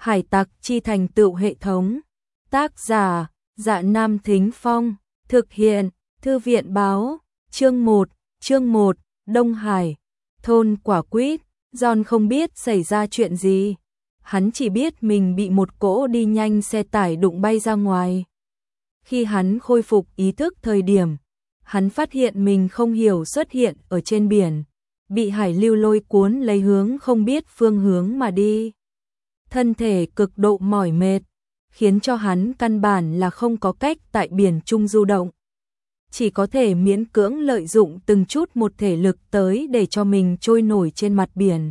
Hải tặc chi thành tựu hệ thống. Tác giả, Dạ Nam Thính Phong. Thực hiện, Thư viện báo. Chương 1, Đông Hải. Thôn Quả Quýt. John không biết xảy ra chuyện gì. Hắn chỉ biết mình bị một cỗ đi nhanh xe tải đụng bay ra ngoài. Khi hắn khôi phục ý thức thời điểm, hắn phát hiện mình không hiểu xuất hiện ở trên biển, bị hải lưu lôi cuốn lấy hướng không biết phương hướng mà đi. Thân thể cực độ mỏi mệt, khiến cho hắn căn bản là không có cách tại biển trung du động. Chỉ có thể miễn cưỡng lợi dụng từng chút một thể lực tới để cho mình trôi nổi trên mặt biển,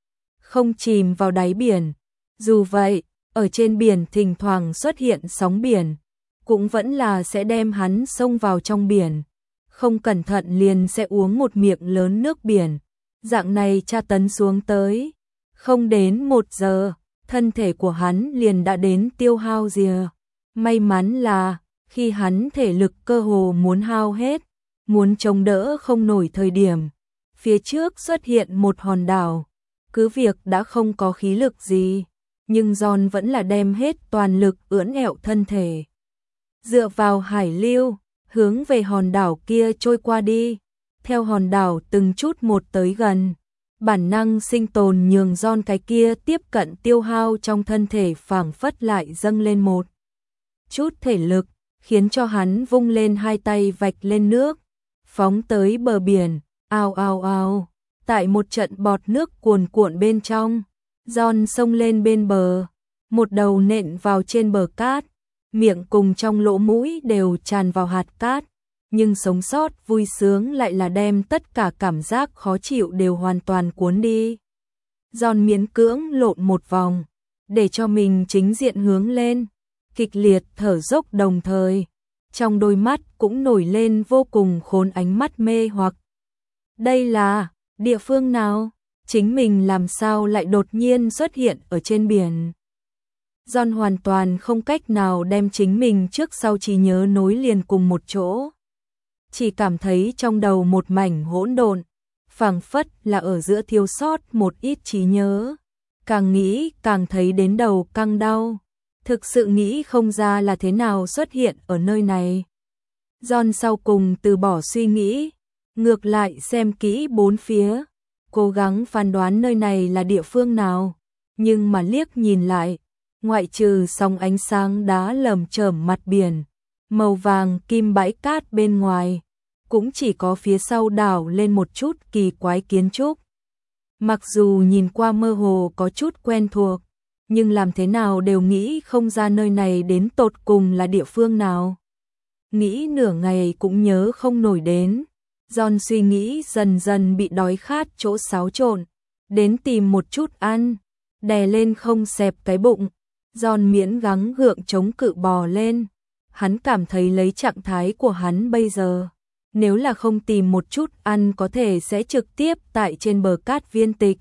không chìm vào đáy biển. Dù vậy, ở trên biển thỉnh thoảng xuất hiện sóng biển, cũng vẫn là sẽ đem hắn xông vào trong biển. Không cẩn thận liền sẽ uống một miệng lớn nước biển. Dạng này tra tấn xuống tới, không đến 1 giờ, thân thể của hắn liền đã đến tiêu hao rìa. May mắn là, khi hắn thể lực cơ hồ muốn hao hết, muốn chống đỡ không nổi thời điểm, phía trước xuất hiện một hòn đảo. Cứ việc đã không có khí lực gì, nhưng John vẫn là đem hết toàn lực ưỡn ẹo thân thể, dựa vào hải lưu, hướng về hòn đảo kia trôi qua đi. Theo hòn đảo từng chút một tới gần, bản năng sinh tồn nhường John cái kia tiếp cận tiêu hao trong thân thể phảng phất lại dâng lên một chút thể lực, khiến cho hắn vung lên hai tay vạch lên nước, phóng tới bờ biển. Ao ao ao, tại một trận bọt nước cuồn cuộn bên trong, John xông lên bên bờ, một đầu nện vào trên bờ cát, miệng cùng trong lỗ mũi đều tràn vào hạt cát, nhưng sống sót vui sướng lại là đem tất cả cảm giác khó chịu đều hoàn toàn cuốn đi. John miễn cưỡng lộn một vòng, để cho mình chính diện hướng lên, kịch liệt thở dốc đồng thời, trong đôi mắt cũng nổi lên vô cùng khốn ánh mắt mê hoặc. Đây là địa phương nào? Chính mình làm sao lại đột nhiên xuất hiện ở trên biển? John hoàn toàn không cách nào đem chính mình trước sau trí nhớ nối liền cùng một chỗ. Chỉ cảm thấy trong đầu một mảnh hỗn độn, phảng phất là ở giữa thiếu sót một ít trí nhớ. Càng nghĩ càng thấy đến đầu căng đau, thực sự nghĩ không ra là thế nào xuất hiện ở nơi này. John sau cùng từ bỏ suy nghĩ, ngược lại xem kỹ bốn phía, cố gắng phán đoán nơi này là địa phương nào, nhưng mà liếc nhìn lại, ngoại trừ sóng ánh sáng đá lởm chởm mặt biển, màu vàng kim bãi cát bên ngoài, cũng chỉ có phía sau đảo lên một chút kỳ quái kiến trúc. Mặc dù nhìn qua mơ hồ có chút quen thuộc, nhưng làm thế nào đều nghĩ không ra nơi này đến tột cùng là địa phương nào. Nghĩ nửa ngày cũng nhớ không nổi đến. John suy nghĩ dần dần bị đói khát chỗ xáo trộn, đến tìm một chút ăn, đè lên không xẹp cái bụng. John miễn gắng gượng chống cự bò lên. Hắn cảm thấy lấy trạng thái của hắn bây giờ, nếu là không tìm một chút ăn có thể sẽ trực tiếp tại trên bờ cát viên tịch.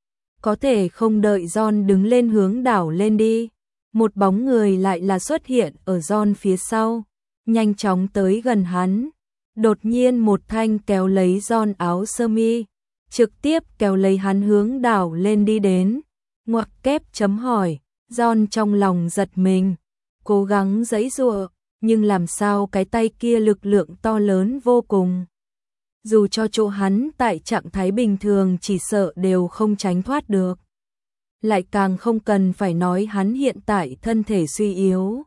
Có thể không đợi John đứng lên hướng đảo lên đi, một bóng người lại là xuất hiện ở John phía sau, nhanh chóng tới gần hắn. Đột nhiên một thanh kéo lấy John áo sơ mi, trực tiếp kéo lấy hắn hướng đảo lên đi đến. Ngoặc kép chấm hỏi, John trong lòng giật mình, cố gắng giãy giụa, nhưng làm sao cái tay kia lực lượng to lớn vô cùng. Dù cho chỗ hắn tại trạng thái bình thường chỉ sợ đều không tránh thoát được. Lại càng không cần phải nói hắn hiện tại thân thể suy yếu,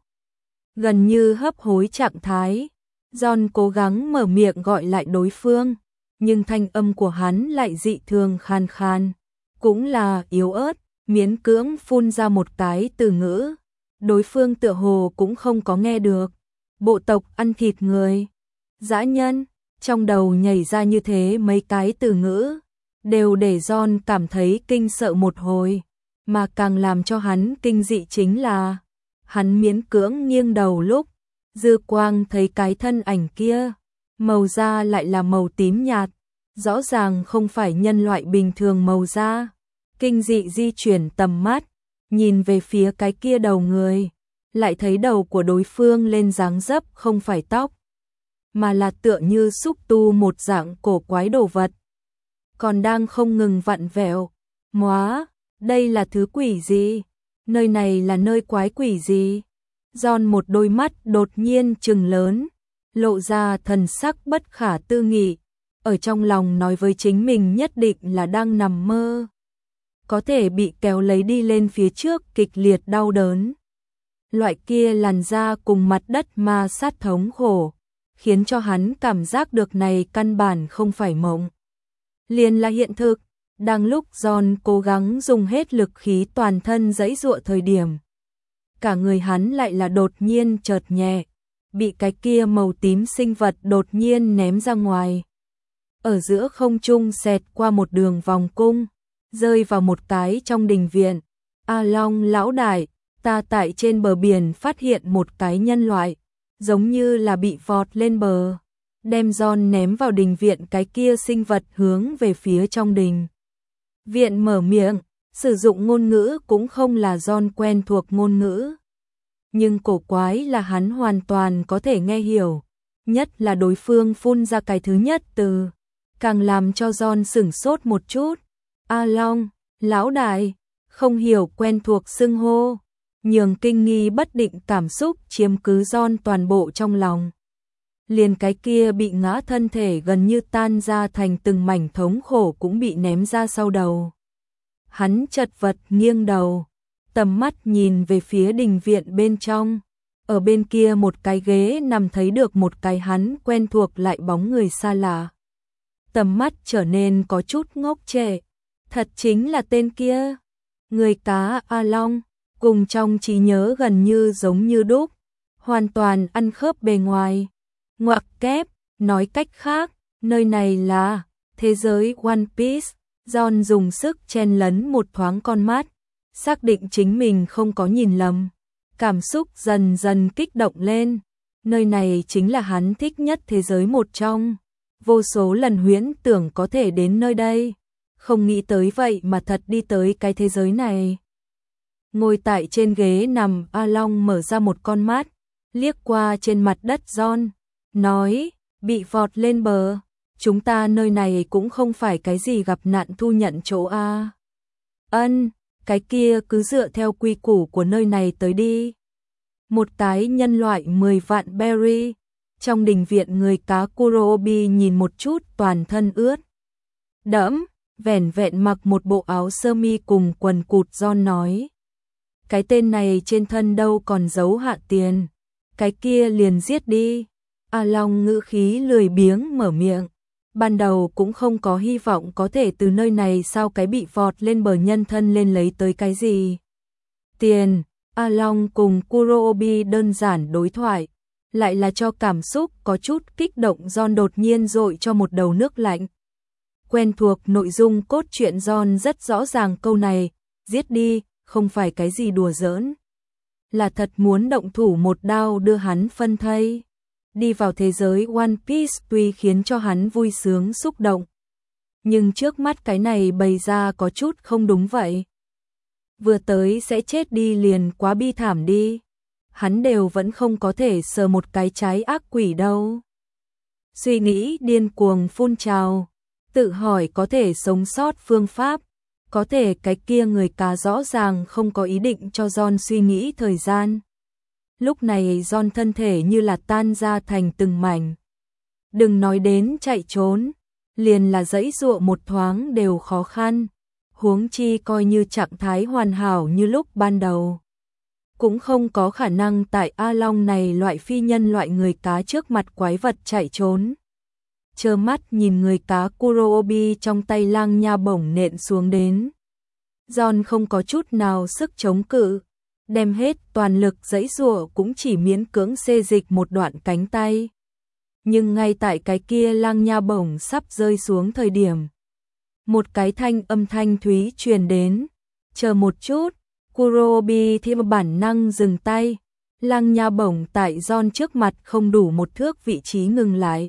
gần như hấp hối trạng thái. John cố gắng mở miệng gọi lại đối phương, nhưng thanh âm của hắn lại dị thường khan khan, cũng là yếu ớt, miễn cưỡng phun ra một cái từ ngữ. Đối phương tựa hồ cũng không có nghe được. Bộ tộc ăn thịt người, dã nhân, trong đầu nhảy ra như thế mấy cái từ ngữ, đều để John cảm thấy kinh sợ một hồi, mà càng làm cho hắn kinh dị chính là, hắn miễn cưỡng nghiêng đầu lúc dư quang thấy cái thân ảnh kia, màu da lại là màu tím nhạt, rõ ràng không phải nhân loại bình thường màu da. Kinh dị di chuyển tầm mắt, nhìn về phía cái kia đầu người, lại thấy đầu của đối phương lên dáng dấp không phải tóc, mà là tựa như xúc tu một dạng cổ quái đồ vật, còn đang không ngừng vặn vẹo. Móa, đây là thứ quỷ gì? Nơi này là nơi quái quỷ gì? John một đôi mắt đột nhiên trừng lớn, lộ ra thần sắc bất khả tư nghị, ở trong lòng nói với chính mình nhất định là đang nằm mơ. Có thể bị kéo lấy đi lên phía trước kịch liệt đau đớn. Loại kia làn da cùng mặt đất ma sát thống khổ, khiến cho hắn cảm giác được này căn bản không phải mộng. Liền là hiện thực, đang lúc John cố gắng dùng hết lực khí toàn thân giãy giụa thời điểm. Cả người hắn lại là đột nhiên chợt nhẹ, bị cái kia màu tím sinh vật đột nhiên ném ra ngoài. Ở giữa không trung xẹt qua một đường vòng cung, rơi vào một cái trong đình viện. A Long lão đại, ta tại trên bờ biển phát hiện một cái nhân loại, giống như là bị vọt lên bờ, đem John ném vào đình viện. Cái kia sinh vật hướng về phía trong đình viện mở miệng, sử dụng ngôn ngữ cũng không là John quen thuộc ngôn ngữ. Nhưng cổ quái là hắn hoàn toàn có thể nghe hiểu, nhất là đối phương phun ra cái thứ nhất từ, càng làm cho John sửng sốt một chút. A Long, lão đại, không hiểu quen thuộc xưng hô, nhường kinh nghi bất định cảm xúc chiếm cứ John toàn bộ trong lòng. Liền cái kia bị ngã thân thể gần như tan ra thành từng mảnh thống khổ cũng bị ném ra sau đầu. Hắn chật vật nghiêng đầu, tầm mắt nhìn về phía đình viện bên trong. Ở bên kia một cái ghế nằm thấy được một cái hắn quen thuộc lại bóng người xa lạ. Tầm mắt trở nên có chút ngốc trệ. Thật chính là tên kia. Người cá A Long, cùng trong trí nhớ gần như giống như đúc, hoàn toàn ăn khớp bề ngoài. Ngoặc kép, nói cách khác, nơi này là thế giới One Piece. John dùng sức chen lấn một thoáng con mắt, xác định chính mình không có nhìn lầm. Cảm xúc dần dần kích động lên. Nơi này chính là hắn thích nhất thế giới một trong. Vô số lần huyễn tưởng có thể đến nơi đây. Không nghĩ tới vậy mà thật đi tới cái thế giới này. Ngồi tại trên ghế nằm, A Long mở ra một con mắt, liếc qua trên mặt đất John, nói, bị vọt lên bờ. Chúng ta nơi này cũng không phải cái gì gặp nạn thu nhận chỗ A. Ân, cái kia cứ dựa theo quy củ của nơi này tới đi. Một cái nhân loại 10 vạn berry. Trong đình viện người cá Kurobi nhìn một chút toàn thân ướt đẫm, vẻn vẹn mặc một bộ áo sơ mi cùng quần cụt. John nói, cái tên này trên thân đâu còn giấu hạ tiền, cái kia liền giết đi. A Long ngữ khí lười biếng mở miệng, ban đầu cũng không có hy vọng có thể từ nơi này sao cái bị vọt lên bờ nhân thân lên lấy tới cái gì tiền. A Long cùng Kurobi đơn giản đối thoại, lại là cho cảm xúc có chút kích động. John đột nhiên dội cho một đầu nước lạnh. Quen thuộc nội dung cốt truyện, John rất rõ ràng câu này, giết đi, không phải cái gì đùa giỡn. Là thật muốn động thủ một đao đưa hắn phân thây. Đi vào thế giới One Piece tuy khiến cho hắn vui sướng xúc động, nhưng trước mắt cái này bày ra có chút không đúng vậy. Vừa tới sẽ chết đi liền quá bi thảm đi. Hắn đều vẫn không có thể sờ một cái trái ác quỷ đâu. Suy nghĩ điên cuồng phun trào, tự hỏi có thể sống sót phương pháp. Có thể cái kia người cá rõ ràng không có ý định cho John suy nghĩ thời gian. Lúc này John thân thể như là tan ra thành từng mảnh. Đừng nói đến chạy trốn, liền là giãy giụa một thoáng đều khó khăn. Huống chi coi như trạng thái hoàn hảo như lúc ban đầu, cũng không có khả năng tại A Long này loại phi nhân loại người cá trước mặt quái vật chạy trốn. Trơ mắt nhìn người cá Kurobi trong tay lang nha bổng nện xuống đến. John không có chút nào sức chống cự, đem hết toàn lực giãy giụa cũng chỉ miễn cưỡng xê dịch một đoạn cánh tay. Nhưng ngay tại cái kia lang nha bổng sắp rơi xuống thời điểm, một cái âm thanh thúy truyền đến, chờ một chút. Kurobi theo bản năng dừng tay, lang nha bổng tại John trước mặt không đủ một thước vị trí ngừng lại.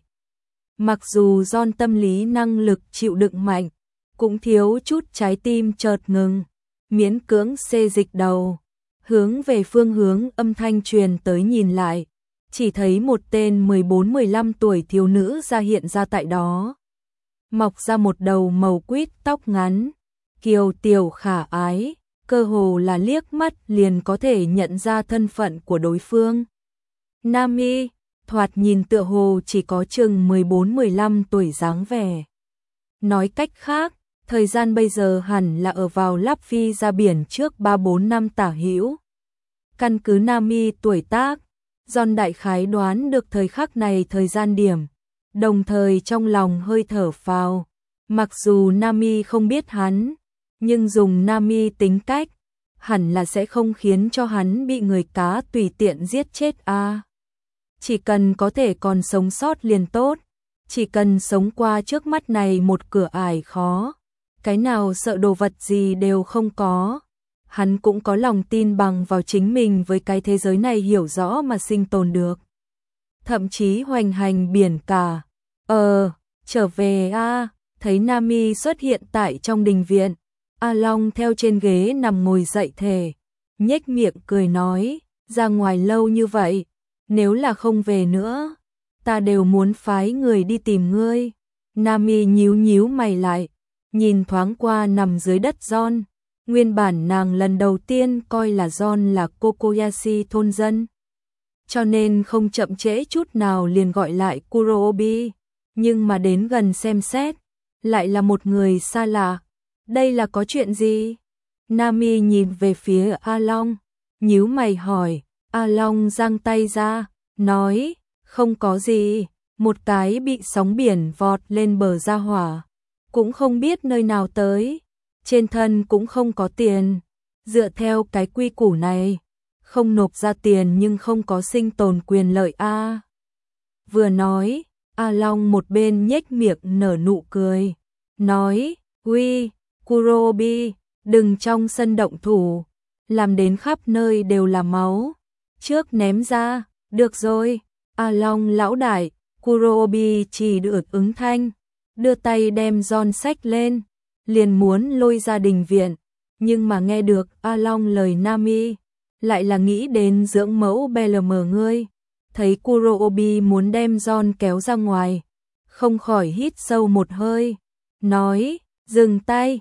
Mặc dù John tâm lý năng lực chịu đựng mạnh, cũng thiếu chút trái tim chợt ngừng, miễn cưỡng xê dịch đầu, hướng về phương hướng âm thanh truyền tới nhìn lại, chỉ thấy một tên 14-15 tuổi thiếu nữ ra hiện ra tại đó. Mọc ra một đầu màu quýt tóc ngắn, kiều tiểu khả ái, cơ hồ là liếc mắt liền có thể nhận ra thân phận của đối phương. Nami, thoạt nhìn tựa hồ chỉ có chừng 14-15 tuổi dáng vẻ. Nói cách khác, thời gian bây giờ hẳn là ở vào Láp Phi ra biển trước 3-4 năm tả hữu. Căn cứ Nami tuổi tác, John đại khái đoán được thời khắc này thời gian điểm, đồng thời trong lòng hơi thở phào. Mặc dù Nami không biết hắn, nhưng dùng Nami tính cách, hẳn là sẽ không khiến cho hắn bị người cá tùy tiện giết chết a. Chỉ cần có thể còn sống sót liền tốt, chỉ cần sống qua trước mắt này một cửa ải khó, cái nào sợ đồ vật gì đều không có. Hắn cũng có lòng tin bằng vào chính mình với cái thế giới này hiểu rõ mà sinh tồn được. Thậm chí hoành hành biển cả. Trở về a. Thấy Nami xuất hiện tại trong đình viện, A Long theo trên ghế nằm ngồi dậy thề, nhếch miệng cười nói, ra ngoài lâu như vậy, nếu là không về nữa, ta đều muốn phái người đi tìm ngươi. Nami nhíu nhíu mày lại, nhìn thoáng qua nằm dưới đất John. Nguyên bản nàng lần đầu tiên coi là John là Kokoyashi thôn dân, cho nên không chậm trễ chút nào liền gọi lại Kurobi, nhưng mà đến gần xem xét, lại là một người xa lạ. Đây là có chuyện gì? Nami nhìn về phía A Long, nhíu mày hỏi. A Long giang tay ra, nói, không có gì, một cái bị sóng biển vọt lên bờ ra hỏa, cũng không biết nơi nào tới, trên thân cũng không có tiền, dựa theo cái quy củ này, không nộp ra tiền nhưng không có sinh tồn quyền lợi a. Vừa nói, A Long một bên nhếch miệng nở nụ cười, nói, uy, Kurobi, đừng trong sân động thủ, làm đến khắp nơi đều là máu, trước ném ra, được rồi. A Long lão đại, Kurobi chỉ được ứng thanh, đưa tay đem John xách lên, liền muốn lôi ra đình viện, nhưng mà nghe được A Long lời Nami, lại là nghĩ đến dưỡng mẫu BLM ngươi, thấy Kurobi muốn đem John kéo ra ngoài, không khỏi hít sâu một hơi, nói, dừng tay.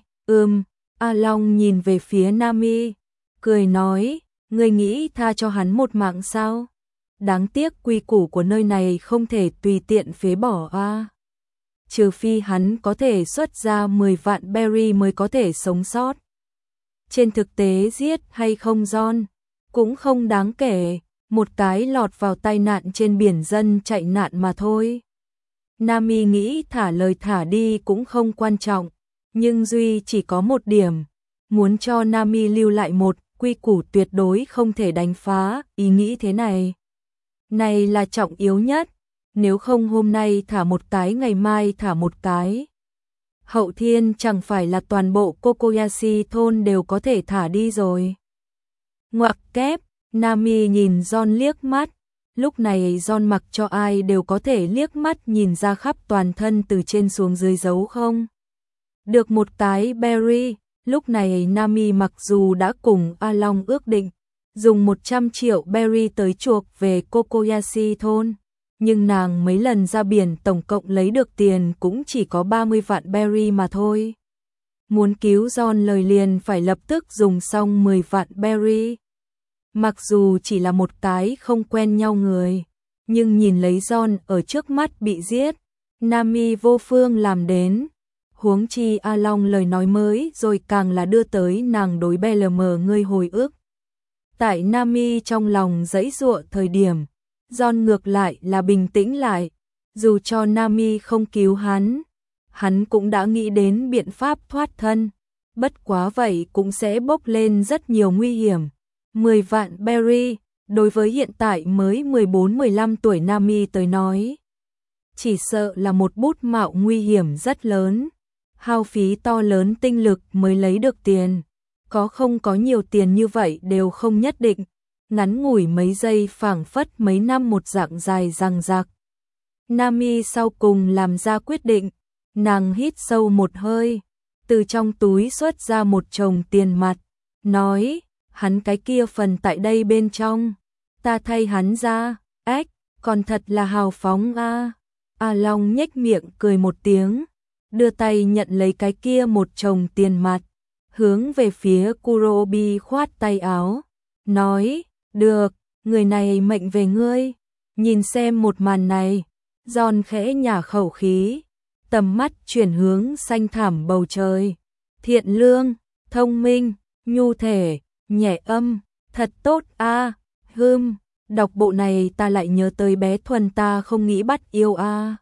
A Long nhìn về phía Nami, cười nói, ngươi nghĩ tha cho hắn một mạng sao? Đáng tiếc quy củ của nơi này không thể tùy tiện phế bỏ a. Trừ phi hắn có thể xuất ra 10 vạn berry mới có thể sống sót. Trên thực tế giết hay không John cũng không đáng kể, một cái lọt vào tai nạn trên biển dân chạy nạn mà thôi. Nami nghĩ thả lời thả đi cũng không quan trọng, nhưng duy chỉ có một điểm, muốn cho Nami lưu lại một quy củ tuyệt đối không thể đánh phá, ý nghĩ thế này. Này là trọng yếu nhất, nếu không hôm nay thả một cái ngày mai thả một cái. Hậu thiên chẳng phải là toàn bộ Kokoyashi thôn đều có thể thả đi rồi. Ngoặc kép, Nami nhìn John liếc mắt, lúc này John mặc cho ai đều có thể liếc mắt nhìn ra khắp toàn thân từ trên xuống dưới dấu không. Được một cái berry, lúc này Nami mặc dù đã cùng A Long ước định, dùng 100 triệu berry tới chuộc về Kokoyashi thôn, nhưng nàng mấy lần ra biển tổng cộng lấy được tiền cũng chỉ có 30 vạn berry mà thôi. Muốn cứu John lời liền phải lập tức dùng xong 10 vạn berry. Mặc dù chỉ là một cái không quen nhau người, nhưng nhìn lấy John ở trước mắt bị giết, Nami vô phương làm đến. Huống chi A Long lời nói mới rồi càng là đưa tới nàng đối BLM ngươi hồi ức. Tại Nami trong lòng giãy giụa thời điểm, John ngược lại là bình tĩnh lại, dù cho Nami không cứu hắn cũng đã nghĩ đến biện pháp thoát thân, bất quá vậy cũng sẽ bốc lên rất nhiều nguy hiểm. 10 vạn berry, đối với hiện tại mới 14-15 tuổi Nami tới nói, chỉ sợ là một bút mạo nguy hiểm rất lớn, hao phí to lớn tinh lực mới lấy được tiền, có không có nhiều tiền như vậy đều không nhất định, ngắn ngủi mấy giây phảng phất mấy năm một dạng dài dằng dặc. Nami sau cùng làm ra quyết định, nàng hít sâu một hơi, từ trong túi xuất ra một chồng tiền mặt, nói, hắn cái kia phần tại đây bên trong, ta thay hắn ra, ếch, còn thật là hào phóng a. A Long nhếch miệng cười một tiếng, đưa tay nhận lấy cái kia một chồng tiền mặt, hướng về phía Kurobi khoát tay áo, nói, được, người này mệnh về ngươi. Nhìn xem một màn này, Giòn khẽ nhả khẩu khí, tầm mắt chuyển hướng xanh thẳm bầu trời. Thiện lương, thông minh, nhu thể, nhẹ âm, thật tốt a. Đọc bộ này ta lại nhớ tới bé Thuần ta không nghĩ bắt yêu a.